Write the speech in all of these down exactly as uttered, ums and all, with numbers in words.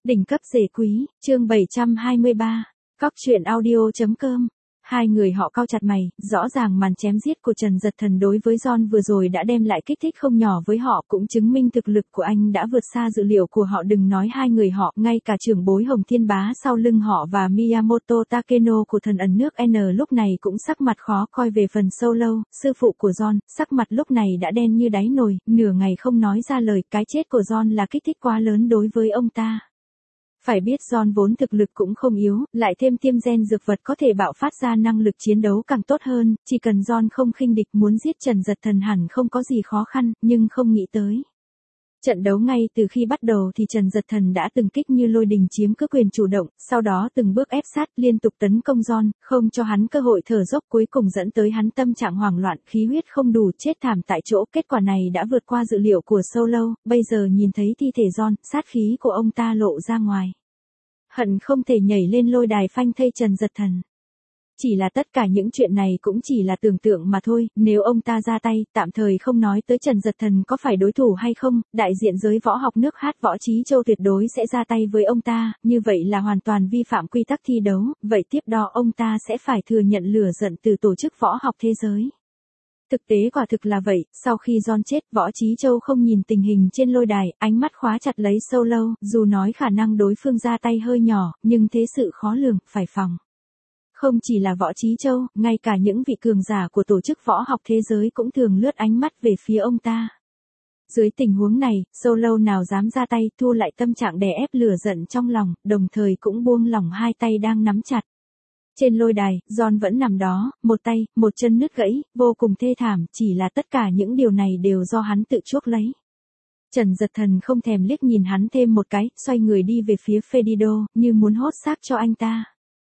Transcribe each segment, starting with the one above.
Đỉnh cấp rể quý, chương bảy trăm hai mươi ba, cóc truyện audio.com. Hai người họ cau chặt mày, rõ ràng màn chém giết của Trần Dật Thần đối với John vừa rồi đã đem lại kích thích không nhỏ với họ, cũng chứng minh thực lực của anh đã vượt xa dự liệu của họ. Đừng nói hai người họ, ngay cả trưởng bối Hồng Thiên Bá sau lưng họ và Miyamoto Takeno của thần ẩn nước N lúc này cũng sắc mặt khó coi. Về phần Solo, sư phụ của John, sắc mặt lúc này đã đen như đáy nồi, nửa ngày không nói ra lời. Cái chết của John là kích thích quá lớn đối với ông ta. Phải biết John vốn thực lực cũng không yếu, lại thêm tiêm gen dược vật có thể bạo phát ra năng lực chiến đấu càng tốt hơn, chỉ cần John không khinh địch muốn giết Trần Dật Thần hẳn không có gì khó khăn, nhưng không nghĩ tới. Trận đấu ngay từ khi bắt đầu thì Trần Dật Thần đã từng kích như lôi đình chiếm cứ quyền chủ động, sau đó từng bước ép sát liên tục tấn công John, không cho hắn cơ hội thở dốc, cuối cùng dẫn tới hắn tâm trạng hoảng loạn, khí huyết không đủ, chết thảm tại chỗ. Kết quả này đã vượt qua dự liệu của Solo, bây giờ nhìn thấy thi thể John, sát khí của ông ta lộ ra ngoài. Hận không thể nhảy lên lôi đài phanh thây Trần Dật Thần. Chỉ là tất cả những chuyện này cũng chỉ là tưởng tượng mà thôi, nếu ông ta ra tay, tạm thời không nói tới Trần Dật Thần có phải đối thủ hay không, đại diện giới võ học nước Hát Võ Chí Châu tuyệt đối sẽ ra tay với ông ta, như vậy là hoàn toàn vi phạm quy tắc thi đấu, vậy tiếp đó ông ta sẽ phải thừa nhận lửa giận từ tổ chức võ học thế giới. Thực tế quả thực là vậy, sau khi John chết, Võ Chí Châu không nhìn tình hình trên lôi đài, ánh mắt khóa chặt lấy Solo, dù nói khả năng đối phương ra tay hơi nhỏ, nhưng thế sự khó lường, phải phòng. Không chỉ là Võ Chí Châu, ngay cả những vị cường giả của tổ chức võ học thế giới cũng thường lướt ánh mắt về phía ông ta. Dưới tình huống này, Solo nào dám ra tay, thu lại tâm trạng đè ép lửa giận trong lòng, đồng thời cũng buông lỏng hai tay đang nắm chặt. Trên lôi đài, John vẫn nằm đó, một tay, một chân nứt gãy, vô cùng thê thảm, chỉ là tất cả những điều này đều do hắn tự chuốc lấy. Trần Dật Thần không thèm liếc nhìn hắn thêm một cái, xoay người đi về phía Fedido, như muốn hốt xác cho anh ta.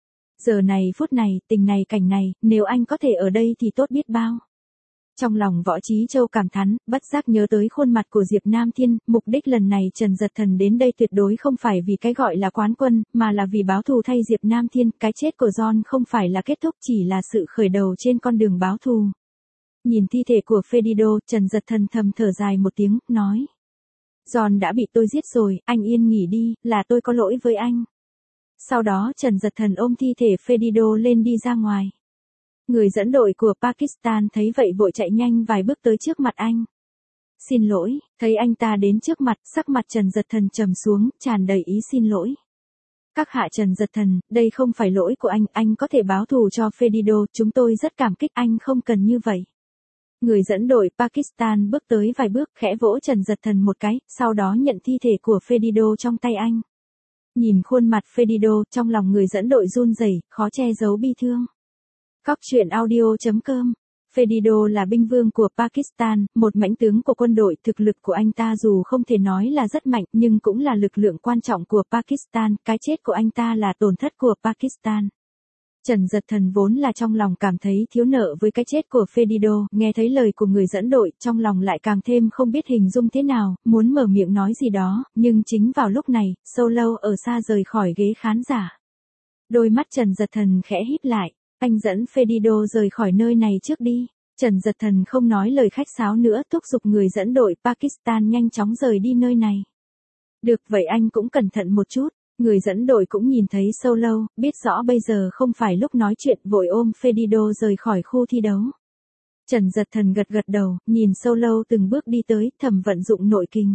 Giờ này phút này, tình này cảnh này, nếu anh có thể ở đây thì tốt biết bao. Trong lòng Võ Chí Châu cảm thán, bất giác nhớ tới khuôn mặt của Diệp Nam Thiên, mục đích lần này Trần Dật Thần đến đây tuyệt đối không phải vì cái gọi là quán quân, mà là vì báo thù thay Diệp Nam Thiên. Cái chết của John không phải là kết thúc, chỉ là sự khởi đầu trên con đường báo thù. Nhìn thi thể của Fedido, Trần Dật Thần thầm thở dài một tiếng, nói. John đã bị tôi giết rồi, anh yên nghỉ đi, là tôi có lỗi với anh. Sau đó Trần Dật Thần ôm thi thể Fedido lên đi ra ngoài. Người dẫn đội của Pakistan thấy vậy vội chạy nhanh vài bước tới trước mặt anh. Xin lỗi, thấy anh ta đến trước mặt, sắc mặt Trần Dật Thần trầm xuống, tràn đầy ý xin lỗi. Các hạ Trần Dật Thần, đây không phải lỗi của anh, anh có thể báo thù cho Fedido, chúng tôi rất cảm kích, anh không cần như vậy. Người dẫn đội Pakistan bước tới vài bước, khẽ vỗ Trần Dật Thần một cái, sau đó nhận thi thể của Fedido trong tay anh. Nhìn khuôn mặt Fedido, trong lòng người dẫn đội run rẩy, khó che giấu bi thương. Cóc truyện audio.com. Fedido là binh vương của Pakistan, một mãnh tướng của quân đội, thực lực của anh ta dù không thể nói là rất mạnh, nhưng cũng là lực lượng quan trọng của Pakistan, cái chết của anh ta là tổn thất của Pakistan. Trần Dật Thần vốn là trong lòng cảm thấy thiếu nợ với cái chết của Fedido, nghe thấy lời của người dẫn đội, trong lòng lại càng thêm không biết hình dung thế nào, muốn mở miệng nói gì đó, nhưng chính vào lúc này, Solo ở xa rời khỏi ghế khán giả. Đôi mắt Trần Dật Thần khẽ híp lại. Anh dẫn Fedido rời khỏi nơi này trước đi. Trần Dật Thần không nói lời khách sáo nữa, thúc giục người dẫn đội Pakistan nhanh chóng rời đi nơi này. Được vậy anh cũng cẩn thận một chút. Người dẫn đội cũng nhìn thấy Solo, biết rõ bây giờ không phải lúc nói chuyện, vội ôm Fedido rời khỏi khu thi đấu. Trần Dật Thần gật gật đầu, nhìn Solo từng bước đi tới, thầm vận dụng nội kình.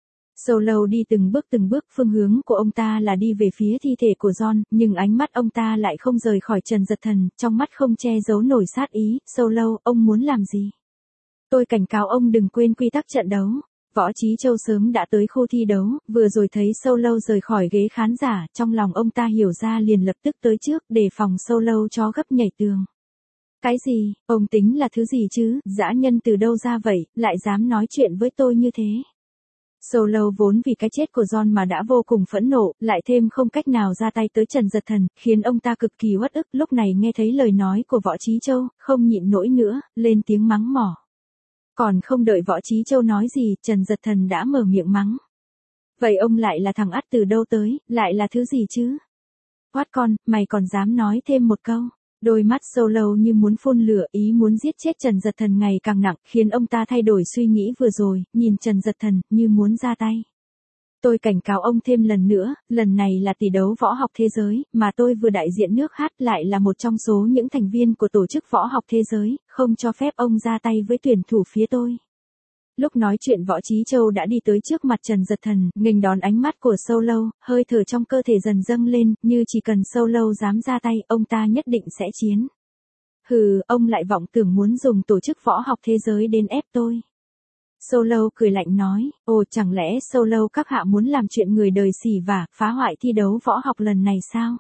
Solo đi từng bước từng bước, phương hướng của ông ta là đi về phía thi thể của John, nhưng ánh mắt ông ta lại không rời khỏi Trần Dật Thần, trong mắt không che giấu nổi sát ý. Solo, ông muốn làm gì? Tôi cảnh cáo ông đừng quên quy tắc trận đấu. Võ Chí Châu sớm đã tới khu thi đấu, vừa rồi thấy Solo rời khỏi ghế khán giả, trong lòng ông ta hiểu ra liền lập tức tới trước, để phòng Solo chó gấp nhảy tường. Cái gì, ông tính là thứ gì chứ, dã nhân từ đâu ra vậy, lại dám nói chuyện với tôi như thế? Solo vốn vì cái chết của John mà đã vô cùng phẫn nộ, lại thêm không cách nào ra tay tới Trần Dật Thần, khiến ông ta cực kỳ uất ức. Lúc này nghe thấy lời nói của Võ Chí Châu, không nhịn nổi nữa, lên tiếng mắng mỏ. Còn không đợi Võ Chí Châu nói gì, Trần Dật Thần đã mở miệng mắng. Vậy ông lại là thằng ắt từ đâu tới, lại là thứ gì chứ? Quát con, mày còn dám nói thêm một câu. Đôi mắt Solo như muốn phun lửa, ý muốn giết chết Trần Dật Thần ngày càng nặng, khiến ông ta thay đổi suy nghĩ vừa rồi, nhìn Trần Dật Thần, như muốn ra tay. Tôi cảnh cáo ông thêm lần nữa, lần này là tỷ đấu võ học thế giới, mà tôi vừa đại diện nước hát lại là một trong số những thành viên của tổ chức võ học thế giới, không cho phép ông ra tay với tuyển thủ phía tôi. Lúc nói chuyện Võ Chí Châu đã đi tới trước mặt Trần Giật Thần, nghênh đón ánh mắt của Solo, hơi thở trong cơ thể dần dâng lên, như chỉ cần Solo dám ra tay, ông ta nhất định sẽ chiến. Hừ, ông lại vọng tưởng muốn dùng tổ chức võ học thế giới đến ép tôi. Solo cười lạnh nói, ồ chẳng lẽ Solo các hạ muốn làm chuyện người đời xỉ vả, phá hoại thi đấu võ học lần này sao?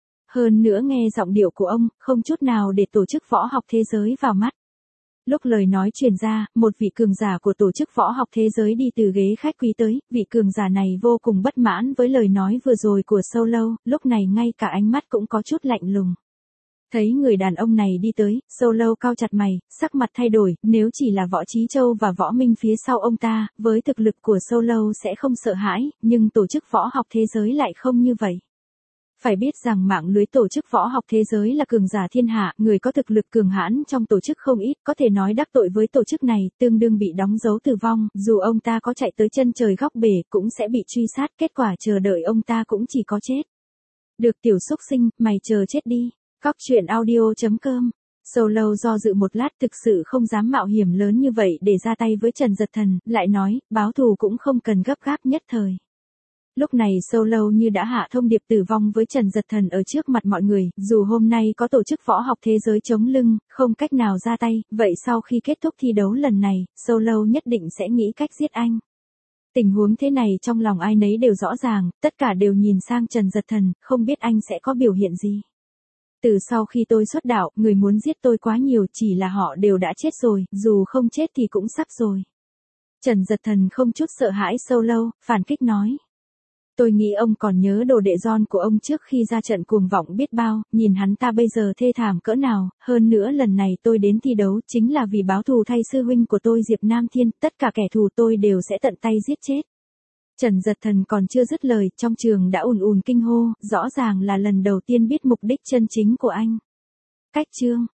Hơn nữa nghe giọng điệu của ông, không chút nào để tổ chức võ học thế giới vào mắt. Lúc lời nói truyền ra, một vị cường giả của tổ chức võ học thế giới đi từ ghế khách quý tới, vị cường giả này vô cùng bất mãn với lời nói vừa rồi của Solo, lúc này ngay cả ánh mắt cũng có chút lạnh lùng. Thấy người đàn ông này đi tới, Solo cau chặt mày, sắc mặt thay đổi, nếu chỉ là Võ Chí Châu và Võ Minh phía sau ông ta, với thực lực của Solo sẽ không sợ hãi, nhưng tổ chức võ học thế giới lại không như vậy. Phải biết rằng mạng lưới tổ chức võ học thế giới là cường giả thiên hạ, người có thực lực cường hãn trong tổ chức không ít, có thể nói đắc tội với tổ chức này, tương đương bị đóng dấu tử vong, dù ông ta có chạy tới chân trời góc bể, cũng sẽ bị truy sát, kết quả chờ đợi ông ta cũng chỉ có chết. Được tiểu xúc sinh, mày chờ chết đi. Cóc truyện audio chấm com. Solo do dự một lát thực sự không dám mạo hiểm lớn như vậy để ra tay với Trần Giật Thần, lại nói, báo thù cũng không cần gấp gáp nhất thời. Lúc này Solo như đã hạ thông điệp tử vong với Trần Giật Thần ở trước mặt mọi người, dù hôm nay có tổ chức võ học thế giới chống lưng, không cách nào ra tay, vậy sau khi kết thúc thi đấu lần này, Solo nhất định sẽ nghĩ cách giết anh. Tình huống thế này trong lòng ai nấy đều rõ ràng, tất cả đều nhìn sang Trần Giật Thần, không biết anh sẽ có biểu hiện gì. Từ sau khi tôi xuất đạo, người muốn giết tôi quá nhiều, chỉ là họ đều đã chết rồi, dù không chết thì cũng sắp rồi. Trần Giật Thần không chút sợ hãi Solo, phản kích nói. Tôi nghĩ ông còn nhớ đồ đệ John của ông trước khi ra trận cuồng vọng biết bao, nhìn hắn ta bây giờ thê thảm cỡ nào, hơn nữa lần này tôi đến thi đấu chính là vì báo thù thay sư huynh của tôi Diệp Nam Thiên, tất cả kẻ thù tôi đều sẽ tận tay giết chết. Trần Giật Thần còn chưa dứt lời, trong trường đã ùn ùn kinh hô, rõ ràng là lần đầu tiên biết mục đích chân chính của anh. Cách chương